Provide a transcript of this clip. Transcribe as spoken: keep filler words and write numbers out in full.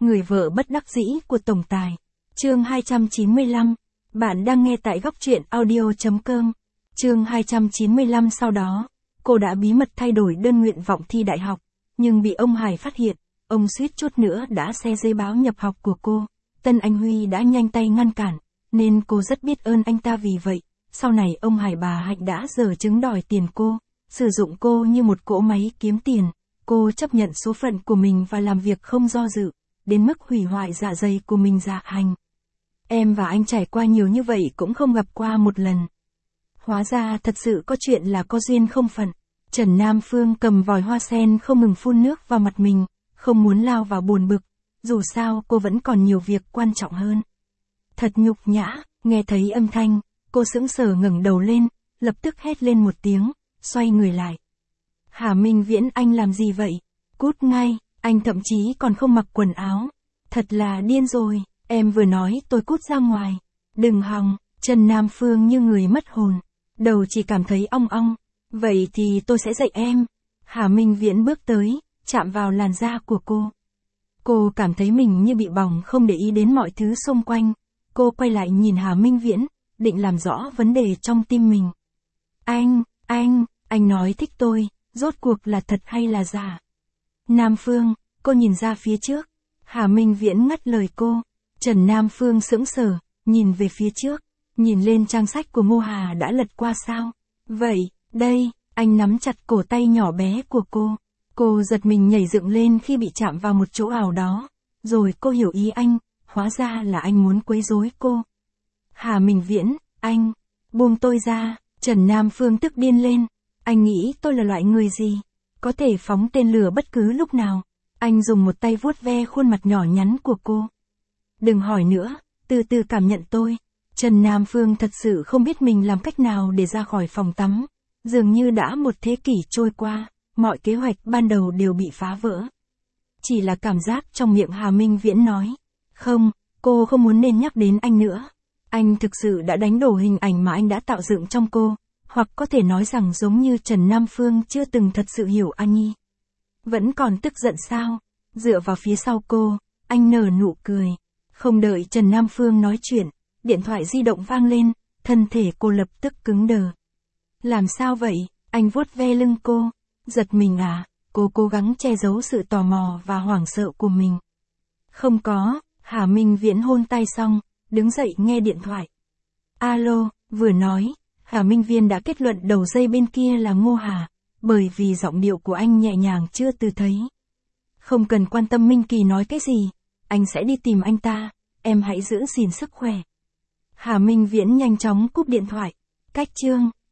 Người vợ bất đắc dĩ của tổng tài. Chương hai trăm chín mươi lăm. Bạn đang nghe tại góc truyện audio chấm com. Chương hai trăm chín mươi lăm. Sau đó, cô đã bí mật thay đổi đơn nguyện vọng thi đại học, nhưng bị ông Hải phát hiện, ông suýt chút nữa đã xé giấy báo nhập học của cô. Tân Anh Huy đã nhanh tay ngăn cản, nên cô rất biết ơn anh ta vì vậy. Sau này ông Hải bà Hạnh đã giở trứng đòi tiền cô, sử dụng cô như một cỗ máy kiếm tiền. Cô chấp nhận số phận của mình và làm việc không do dự, đến mức hủy hoại dạ dày của mình dạ hành. Em và anh trải qua nhiều như vậy cũng không gặp qua một lần. Hóa ra thật sự có chuyện là có duyên không phận. Trần Nam Phương cầm vòi hoa sen không ngừng phun nước vào mặt mình, không muốn lao vào buồn bực. Dù sao cô vẫn còn nhiều việc quan trọng hơn. Thật nhục nhã, nghe thấy âm thanh, cô sững sờ ngẩng đầu lên, lập tức hét lên một tiếng, xoay người lại. Hà Minh Viễn, anh làm gì vậy? Cút ngay, anh thậm chí còn không mặc quần áo. Thật là điên rồi, em vừa nói tôi cút ra ngoài. Đừng hòng. Trần Nam Phương như người mất hồn, đầu chỉ cảm thấy ong ong. Vậy thì tôi sẽ dạy em. Hà Minh Viễn bước tới, chạm vào làn da của cô. Cô cảm thấy mình như bị bỏng, không để ý đến mọi thứ xung quanh. Cô quay lại nhìn Hà Minh Viễn, định làm rõ vấn đề trong tim mình. Anh, anh, anh nói thích tôi, rốt cuộc là thật hay là giả? Nam Phương, cô nhìn ra phía trước. Hà Minh Viễn ngắt lời cô. Trần Nam Phương sững sờ, nhìn về phía trước, nhìn lên trang sách của Ngô Hà đã lật qua sao. Vậy, đây, anh nắm chặt cổ tay nhỏ bé của cô. Cô giật mình nhảy dựng lên khi bị chạm vào một chỗ ảo đó. Rồi cô hiểu ý anh, hóa ra là anh muốn quấy rối cô. Hà Minh Viễn, anh, buông tôi ra. Trần Nam Phương tức điên lên. Anh nghĩ tôi là loại người gì? Có thể phóng tên lửa bất cứ lúc nào. Anh dùng một tay vuốt ve khuôn mặt nhỏ nhắn của cô. Đừng hỏi nữa, từ từ cảm nhận tôi. Trần Nam Phương thật sự không biết mình làm cách nào để ra khỏi phòng tắm. Dường như đã một thế kỷ trôi qua, mọi kế hoạch ban đầu đều bị phá vỡ. Chỉ là cảm giác trong miệng Hà Minh Viễn nói. Không, cô không muốn nên nhắc đến anh nữa. Anh thực sự đã đánh đổ hình ảnh mà anh đã tạo dựng trong cô. Hoặc có thể nói rằng giống như Trần Nam Phương chưa từng thật sự hiểu An Nhi. Vẫn còn tức giận sao? Dựa vào phía sau cô, anh nở nụ cười. Không đợi Trần Nam Phương nói chuyện, điện thoại di động vang lên, thân thể cô lập tức cứng đờ. Làm sao vậy? Anh vuốt ve lưng cô. Giật mình à? Cô cố gắng che giấu sự tò mò và hoảng sợ của mình. Không có. Hà Minh Viễn hôn tay xong, đứng dậy nghe điện thoại. Alo, vừa nói, Hà Minh Viễn đã kết luận đầu dây bên kia là Ngô Hà, bởi vì giọng điệu của anh nhẹ nhàng chưa từ thấy. Không cần quan tâm Minh Kỳ nói cái gì, anh sẽ đi tìm anh ta, em hãy giữ gìn sức khỏe. Hà Minh Viễn nhanh chóng cúp điện thoại. Cách chương